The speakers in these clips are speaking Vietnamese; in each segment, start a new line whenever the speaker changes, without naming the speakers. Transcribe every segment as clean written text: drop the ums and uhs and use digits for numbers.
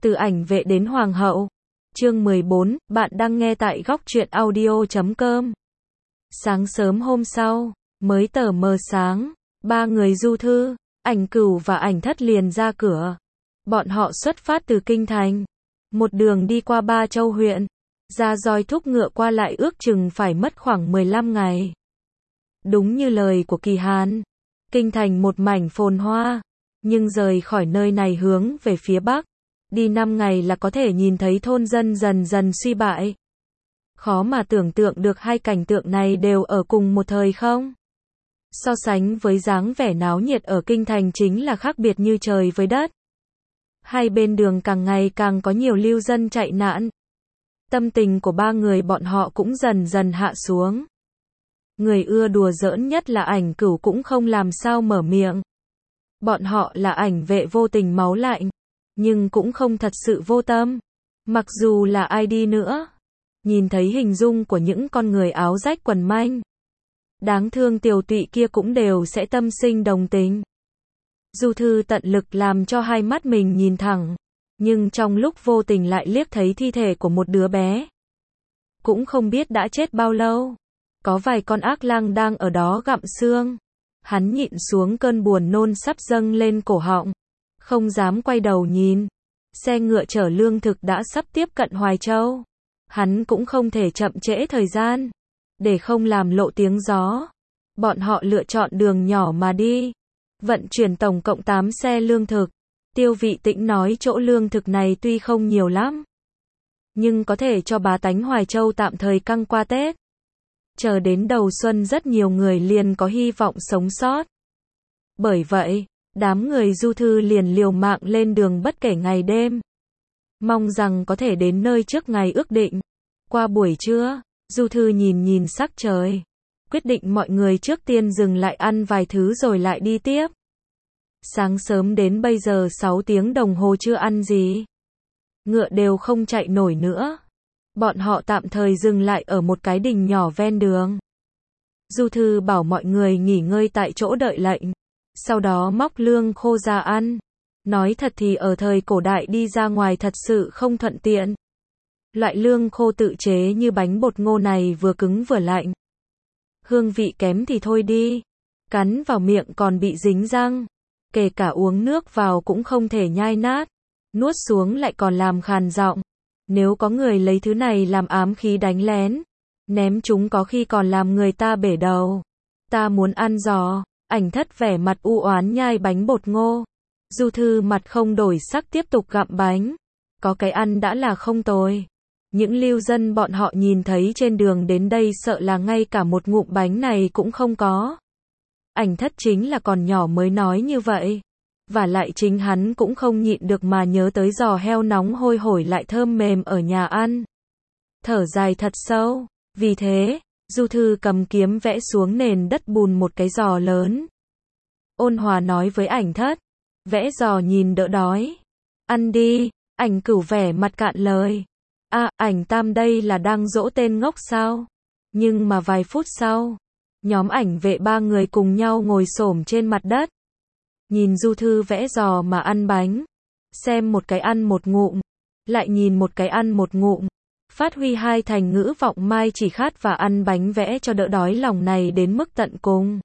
Từ ảnh vệ đến hoàng hậu. Chương 14, bạn đang nghe tại góc truyện audio.com. Sáng sớm hôm sau, mới tờ mờ sáng, ba người Du Thư, Ảnh Cửu và Ảnh Thất liền ra cửa. Bọn họ xuất phát từ kinh thành, một đường đi qua 3 châu huyện, ra roi thúc ngựa qua lại ước chừng phải mất khoảng 15 ngày. Đúng như lời của Kỳ Hàn, kinh thành một mảnh phồn hoa, nhưng rời khỏi nơi này hướng về phía bắc, đi 5 ngày là có thể nhìn thấy thôn dân dần dần suy bại. Khó mà tưởng tượng được hai cảnh tượng này đều ở cùng một thời không? So sánh với dáng vẻ náo nhiệt ở kinh thành chính là khác biệt như trời với đất. Hai bên đường càng ngày càng có nhiều lưu dân chạy nạn. Tâm tình của ba người bọn họ cũng dần dần hạ xuống. Người ưa đùa giỡn nhất là Ảnh Cửu cũng không làm sao mở miệng. Bọn họ là ảnh vệ vô tình máu lạnh, nhưng cũng không thật sự vô tâm. Mặc dù là ai đi nữa, nhìn thấy hình dung của những con người áo rách quần manh, đáng thương tiều tụy kia cũng đều sẽ tâm sinh đồng tình. Du Thư tận lực làm cho hai mắt mình nhìn thẳng, nhưng trong lúc vô tình lại liếc thấy thi thể của một đứa bé. Cũng không biết đã chết bao lâu. Có vài con ác lang đang ở đó gặm xương. Hắn nhịn xuống cơn buồn nôn sắp dâng lên cổ họng, không dám quay đầu nhìn. Xe ngựa chở lương thực đã sắp tiếp cận Hoài Châu. Hắn cũng không thể chậm trễ thời gian, để không làm lộ tiếng gió. Bọn họ lựa chọn đường nhỏ mà đi, vận chuyển tổng cộng 8 xe lương thực. Tiêu Vị Tĩnh nói chỗ lương thực này tuy không nhiều lắm, nhưng có thể cho bá tánh Hoài Châu tạm thời căng qua Tết. Chờ đến đầu xuân rất nhiều người liền có hy vọng sống sót. Bởi vậy, đám người Du Thư liền liều mạng lên đường bất kể ngày đêm, mong rằng có thể đến nơi trước ngày ước định. Qua buổi trưa, Du Thư nhìn nhìn sắc trời, quyết định mọi người trước tiên dừng lại ăn vài thứ rồi lại đi tiếp. Sáng sớm đến bây giờ 6 tiếng đồng hồ chưa ăn gì, ngựa đều không chạy nổi nữa. Bọn họ tạm thời dừng lại ở một cái đình nhỏ ven đường. Du Thư bảo mọi người nghỉ ngơi tại chỗ đợi lệnh, sau đó móc lương khô ra ăn. Nói thật thì ở thời cổ đại đi ra ngoài thật sự không thuận tiện. Loại lương khô tự chế như bánh bột ngô này vừa cứng vừa lạnh. Hương vị kém thì thôi đi, cắn vào miệng còn bị dính răng. Kể cả uống nước vào cũng không thể nhai nát, nuốt xuống lại còn làm khàn giọng. Nếu có người lấy thứ này làm ám khí đánh lén, ném chúng có khi còn làm người ta bể đầu. Ta muốn ăn giò. Ảnh Thất vẻ mặt u oán nhai bánh bột ngô. Du Thư mặt không đổi sắc tiếp tục gặm bánh. Có cái ăn đã là không tồi. Những lưu dân bọn họ nhìn thấy trên đường đến đây sợ là ngay cả một ngụm bánh này cũng không có. Ảnh Thất chính là còn nhỏ mới nói như vậy. Và lại chính hắn cũng không nhịn được mà nhớ tới giò heo nóng hôi hổi lại thơm mềm ở nhà ăn. Thở dài thật sâu. Vì thế, Du Thư cầm kiếm vẽ xuống nền đất bùn một cái giò lớn. Ôn hòa nói với Ảnh Thất, vẽ giò nhìn đỡ đói. Ăn đi. Ảnh Cửu vẻ mặt cạn lời. Ảnh Tam đây là đang dỗ tên ngốc sao? Nhưng mà vài phút sau, nhóm ảnh vệ ba người cùng nhau ngồi xổm trên mặt đất. Nhìn Du Thư vẽ giò mà ăn bánh. Xem một cái ăn một ngụm, lại nhìn một cái ăn một ngụm. Phát huy hai thành ngữ vọng mai chỉ khát và ăn bánh vẽ cho đỡ đói lòng này đến mức tận cùng.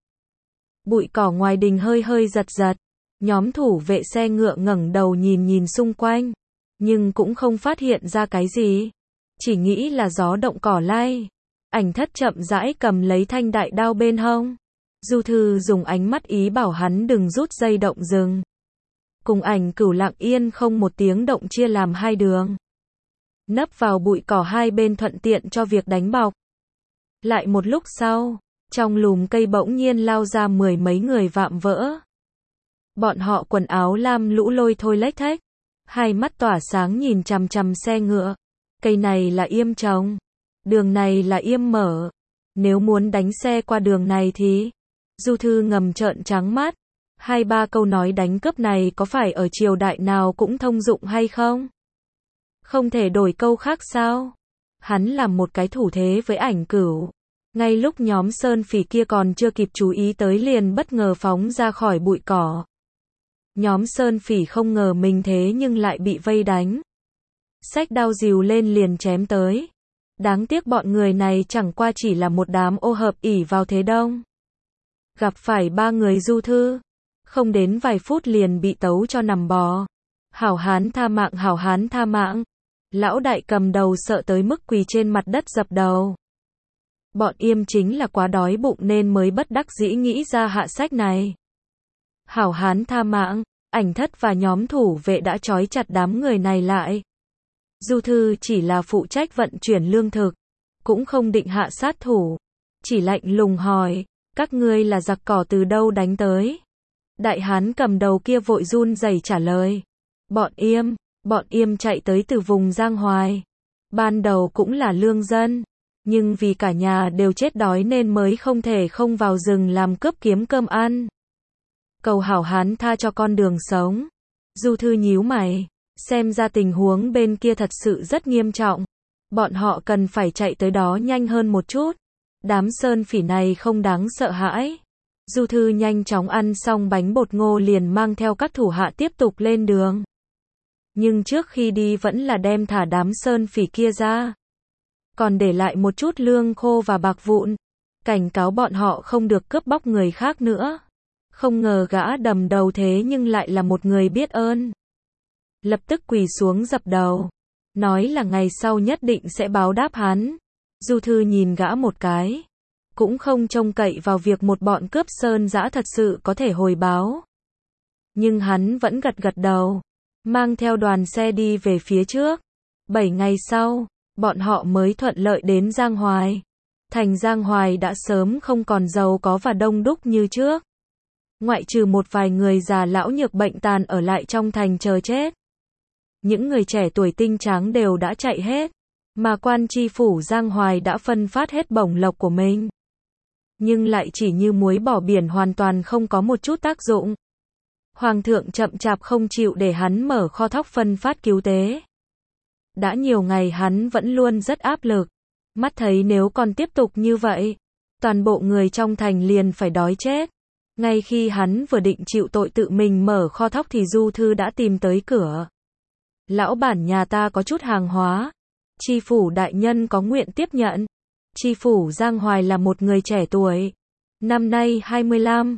Bụi cỏ ngoài đình hơi hơi giật giật. Nhóm thủ vệ xe ngựa ngẩng đầu nhìn nhìn xung quanh, nhưng cũng không phát hiện ra cái gì. Chỉ nghĩ là gió động cỏ lay. Ảnh Thất chậm rãi cầm lấy thanh đại đao bên hông. Du Thư dùng ánh mắt ý bảo hắn đừng rút dây động rừng. Cùng Ảnh Cửu lặng yên không một tiếng động chia làm hai đường. Nấp vào bụi cỏ hai bên thuận tiện cho việc đánh bọc. Lại một lúc sau, trong lùm cây bỗng nhiên lao ra 10 mấy người vạm vỡ. Bọn họ quần áo lam lũ lôi thôi lếch thếch, hai mắt tỏa sáng nhìn chằm chằm xe ngựa. Cây này là Yêm trồng, đường này là Yêm mở. Nếu muốn đánh xe qua đường này thì... Du Thư ngầm trợn trắng mắt. 2-3 câu nói đánh cướp này có phải ở triều đại nào cũng thông dụng hay không? Không thể đổi câu khác sao? Hắn làm một cái thủ thế với Ảnh Cửu. Ngay lúc nhóm Sơn Phỉ kia còn chưa kịp chú ý tới liền bất ngờ phóng ra khỏi bụi cỏ. Nhóm Sơn Phỉ không ngờ mình thế nhưng lại bị vây đánh. xách đao rìu lên liền chém tới. Đáng tiếc bọn người này chẳng qua chỉ là một đám ô hợp ỷ vào thế đông. Gặp phải ba người du thư, không đến vài phút liền bị tấu cho nằm bò. Hảo hán tha mạng, hảo hán tha mạng. Lão đại cầm đầu sợ tới mức quỳ trên mặt đất dập đầu. Bọn Yêm chính là quá đói bụng nên mới bất đắc dĩ nghĩ ra hạ sách này. Hảo hán tha mạng, Ảnh Thất và nhóm thủ vệ đã trói chặt đám người này lại. Du thư chỉ là phụ trách vận chuyển lương thực, cũng không định hạ sát thủ, chỉ lạnh lùng hỏi, các ngươi là giặc cỏ từ đâu đánh tới? Đại hán cầm đầu kia vội run rẩy trả lời, bọn Yêm chạy tới từ vùng Giang Hoài. Ban đầu cũng là lương dân, nhưng vì cả nhà đều chết đói nên mới không thể không vào rừng làm cướp kiếm cơm ăn. Cầu hảo hán tha cho con đường sống. Du thư nhíu mày, xem ra tình huống bên kia thật sự rất nghiêm trọng. Bọn họ cần phải chạy tới đó nhanh hơn một chút. Đám sơn phỉ này không đáng sợ hãi. Du thư nhanh chóng ăn xong bánh bột ngô liền mang theo các thủ hạ tiếp tục lên đường. Nhưng trước khi đi vẫn là đem thả đám sơn phỉ kia ra. Còn để lại một chút lương khô và bạc vụn. Cảnh cáo bọn họ không được cướp bóc người khác nữa. Không ngờ gã đầm đầu thế nhưng lại là một người biết ơn. Lập tức quỳ xuống dập đầu. Nói là ngày sau nhất định sẽ báo đáp hắn. Du thư nhìn gã một cái. Cũng không trông cậy vào việc một bọn cướp sơn dã thật sự có thể hồi báo. Nhưng hắn vẫn gật gật đầu. Mang theo đoàn xe đi về phía trước. 7 ngày sau, bọn họ mới thuận lợi đến Giang Hoài. Thành Giang Hoài đã sớm không còn giàu có và đông đúc như trước. Ngoại trừ một vài người già lão nhược bệnh tàn ở lại trong thành chờ chết. Những người trẻ tuổi tinh tráng đều đã chạy hết. Mà quan tri phủ Giang Hoài đã phân phát hết bổng lộc của mình. Nhưng lại chỉ như muối bỏ biển, hoàn toàn không có một chút tác dụng. Hoàng thượng chậm chạp không chịu để hắn mở kho thóc phân phát cứu tế. Đã nhiều ngày hắn vẫn luôn rất áp lực. Mắt thấy nếu còn tiếp tục như vậy, toàn bộ người trong thành liền phải đói chết. Ngay khi hắn vừa định chịu tội tự mình mở kho thóc thì Du thư đã tìm tới cửa. Lão bản nhà ta có chút hàng hóa. Tri phủ đại nhân có nguyện tiếp nhận. Tri phủ Giang Hoài là một người trẻ tuổi. Năm nay 25,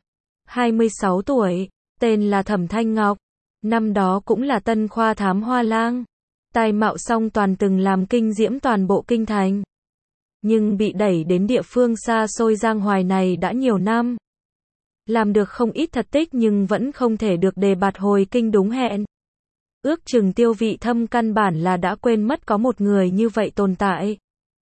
26 tuổi. Tên là Thẩm Thanh Ngọc. Năm đó cũng là tân khoa thám hoa lang. Tài mạo song toàn, từng làm kinh diễm toàn bộ kinh thành. Nhưng bị đẩy đến địa phương xa xôi Giang Hoài này đã nhiều năm. Làm được không ít thật tích nhưng vẫn không thể được đề bạt hồi kinh đúng hẹn. Ước chừng Tiêu Vị Thâm căn bản là đã quên mất có một người như vậy tồn tại.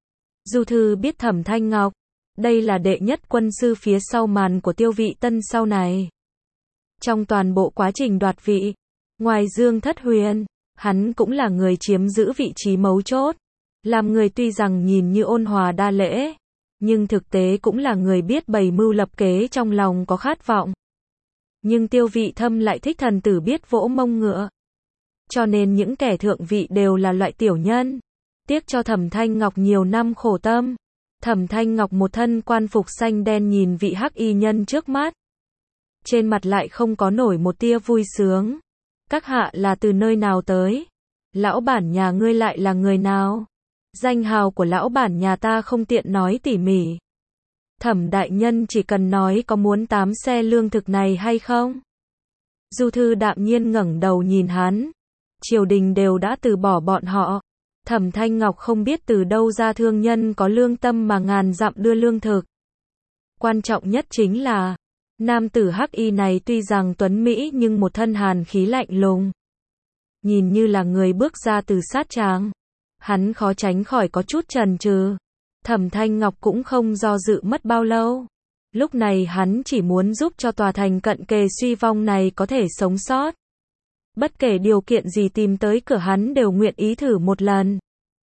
Du thư biết Thẩm Thanh Ngọc. Đây là đệ nhất quân sư phía sau màn của Tiêu Vị Tân sau này. Trong toàn bộ quá trình đoạt vị, ngoài Dương Thất Huyền, hắn cũng là người chiếm giữ vị trí mấu chốt. Làm người tuy rằng nhìn như ôn hòa đa lễ, nhưng thực tế cũng là người biết bày mưu lập kế, trong lòng có khát vọng. Nhưng Tiêu Vị Thâm lại thích thần tử biết vỗ mông ngựa. Cho nên những kẻ thượng vị đều là loại tiểu nhân. Tiếc cho Thẩm Thanh Ngọc nhiều năm khổ tâm. Thẩm Thanh Ngọc một thân quan phục xanh đen nhìn vị hắc y nhân trước mắt. Trên mặt lại không có nổi một tia vui sướng. Các hạ là từ nơi nào tới? Lão bản nhà ngươi lại là người nào? Danh hào của lão bản nhà ta không tiện nói tỉ mỉ. Thẩm đại nhân chỉ cần nói có muốn 8 xe lương thực này hay không? Du thư đạm nhiên ngẩng đầu nhìn hắn. Triều đình đều đã từ bỏ bọn họ. Thẩm Thanh Ngọc không biết từ đâu ra thương nhân có lương tâm mà ngàn dặm đưa lương thực. Quan trọng nhất chính là, nam tử hắc y này tuy rằng tuấn mỹ nhưng một thân hàn khí lạnh lùng. Nhìn như là người bước ra từ sát tràng. Hắn khó tránh khỏi có chút chần chừ. Thẩm Thanh Ngọc cũng không do dự mất bao lâu. Lúc này hắn chỉ muốn giúp cho tòa thành cận kề suy vong này có thể sống sót. Bất kể điều kiện gì tìm tới cửa hắn đều nguyện ý thử một lần.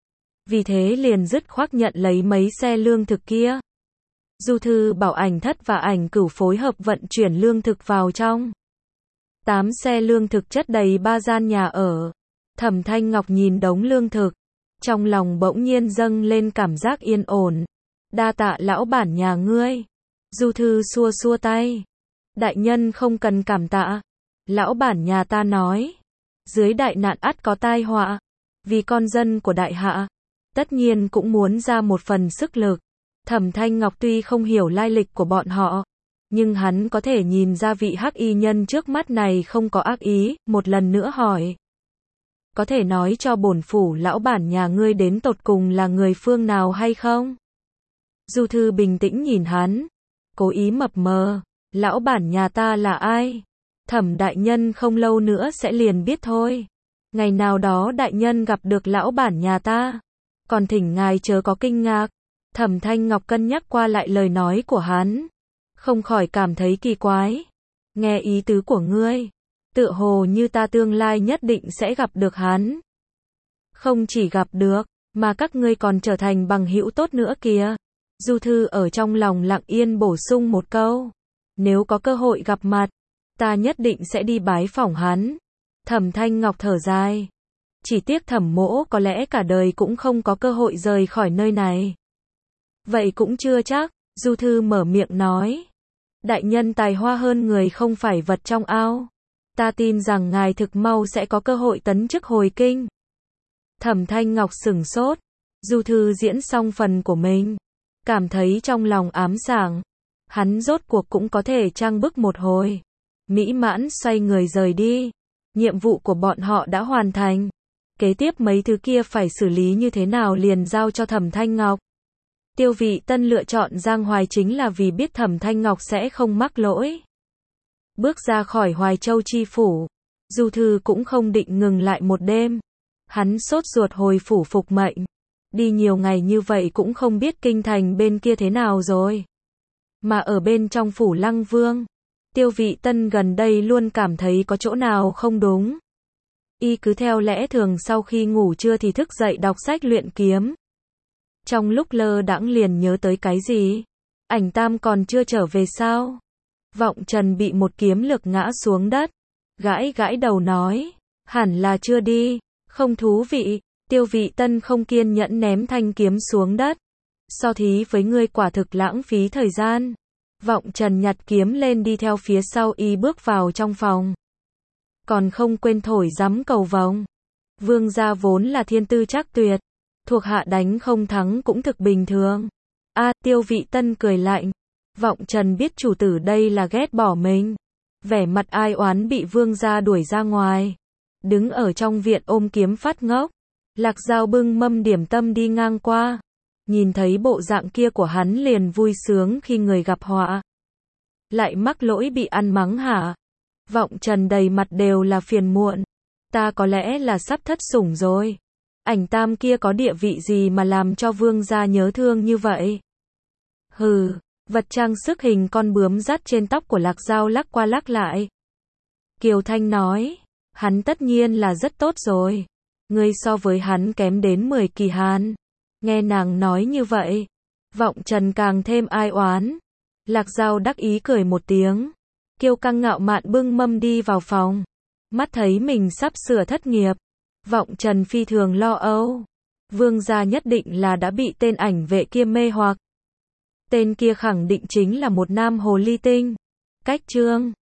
Vì thế liền dứt khoát nhận lấy mấy xe lương thực kia. Du thư bảo Ảnh Thất và Ảnh Cửu phối hợp vận chuyển lương thực vào trong. 8 xe lương thực chất đầy 3 gian nhà ở. Thẩm Thanh Ngọc nhìn đống lương thực. Trong lòng bỗng nhiên dâng lên cảm giác yên ổn. Đa tạ lão bản nhà ngươi. Du thư xua xua tay. Đại nhân không cần cảm tạ. Lão bản nhà ta nói. Dưới đại nạn ắt có tai họa. vì con dân của đại hạ, tất nhiên cũng muốn ra một phần sức lực. Thẩm Thanh Ngọc tuy không hiểu lai lịch của bọn họ, nhưng hắn có thể nhìn ra vị hắc y nhân trước mắt này không có ác ý, một lần nữa hỏi. Có thể nói cho bổn phủ lão bản nhà ngươi đến tột cùng là người phương nào hay không? Du Thư bình tĩnh nhìn hắn, cố ý mập mờ, lão bản nhà ta là ai? Thẩm đại nhân không lâu nữa sẽ liền biết thôi. Ngày nào đó đại nhân gặp được lão bản nhà ta, còn thỉnh ngài chớ có kinh ngạc. Thẩm Thanh Ngọc cân nhắc qua lại lời nói của hắn, không khỏi cảm thấy kỳ quái. Nghe ý tứ của ngươi, tựa hồ như ta tương lai nhất định sẽ gặp được hắn. Không chỉ gặp được, mà các ngươi còn trở thành bằng hữu tốt nữa kìa. Du Thư ở trong lòng lặng yên bổ sung một câu. Nếu có cơ hội gặp mặt, ta nhất định sẽ đi bái phỏng hắn. Thẩm Thanh Ngọc thở dài. Chỉ tiếc Thẩm mỗ có lẽ cả đời cũng không có cơ hội rời khỏi nơi này. Vậy cũng chưa chắc, Du Thư mở miệng nói. Đại nhân tài hoa hơn người không phải vật trong ao. Ta tin rằng ngài thực mau sẽ có cơ hội tấn chức hồi kinh. Thẩm Thanh Ngọc sửng sốt. Du Thư diễn xong phần của mình, cảm thấy trong lòng ám sảng. Hắn rốt cuộc cũng có thể trang bức một hồi. Mỹ mãn xoay người rời đi. Nhiệm vụ của bọn họ đã hoàn thành. Kế tiếp mấy thứ kia phải xử lý như thế nào liền giao cho Thẩm Thanh Ngọc. Tiêu Vị Tân lựa chọn Giang Hoài chính là vì biết Thẩm Thanh Ngọc sẽ không mắc lỗi. Bước ra khỏi Hoài Châu chi phủ, Du Thư cũng không định ngừng lại một đêm. Hắn sốt ruột hồi phủ phục mệnh. Đi nhiều ngày như vậy cũng không biết kinh thành bên kia thế nào rồi. Mà ở bên trong phủ Lăng Vương, Tiêu Vị Tân gần đây luôn cảm thấy có chỗ nào không đúng. Y cứ theo lẽ thường sau khi ngủ trưa thì thức dậy đọc sách luyện kiếm. Trong lúc lơ đãng liền nhớ tới cái gì? Ảnh Tam còn chưa trở về sao? Vọng Trần bị một kiếm lực ngã xuống đất. Gãi gãi đầu nói. Hẳn là chưa đi. Không thú vị. Tiêu Vị Tân không kiên nhẫn ném thanh kiếm xuống đất. So thí với ngươi quả thực lãng phí thời gian. Vọng Trần nhặt kiếm lên đi theo phía sau y bước vào trong phòng. Còn không quên thổi rắm cầu vồng. Vương gia vốn là thiên tư trác tuyệt. Thuộc hạ đánh không thắng cũng thực bình thường. Tiêu Vị Tân cười lạnh. Vọng Trần biết chủ tử đây là ghét bỏ mình. Vẻ mặt ai oán bị vương gia đuổi ra ngoài. Đứng ở trong viện ôm kiếm phát ngốc. Lạc Dao bưng mâm điểm tâm đi ngang qua. Nhìn thấy bộ dạng kia của hắn liền vui sướng khi người gặp họa. Lại mắc lỗi bị ăn mắng hả? Vọng Trần đầy mặt đều là phiền muộn. Ta có lẽ là sắp thất sủng rồi. Ảnh Tam kia có địa vị gì mà làm cho vương gia nhớ thương như vậy? Hừ, vật trang sức hình con bướm dắt trên tóc của Lạc Dao lắc qua lắc lại. Kiều Thanh nói, hắn tất nhiên là rất tốt rồi. Ngươi so với hắn kém đến 10 kỳ hàn. Nghe nàng nói như vậy, Vọng Trần càng thêm ai oán. Lạc Dao đắc ý cười một tiếng. Kiêu căng ngạo mạn bưng mâm đi vào phòng. Mắt thấy mình sắp sửa thất nghiệp. Vọng Trần phi thường lo âu. Vương gia nhất định là đã bị tên ảnh vệ kia mê hoặc. Tên kia khẳng định chính là một nam hồ ly tinh. Cách chương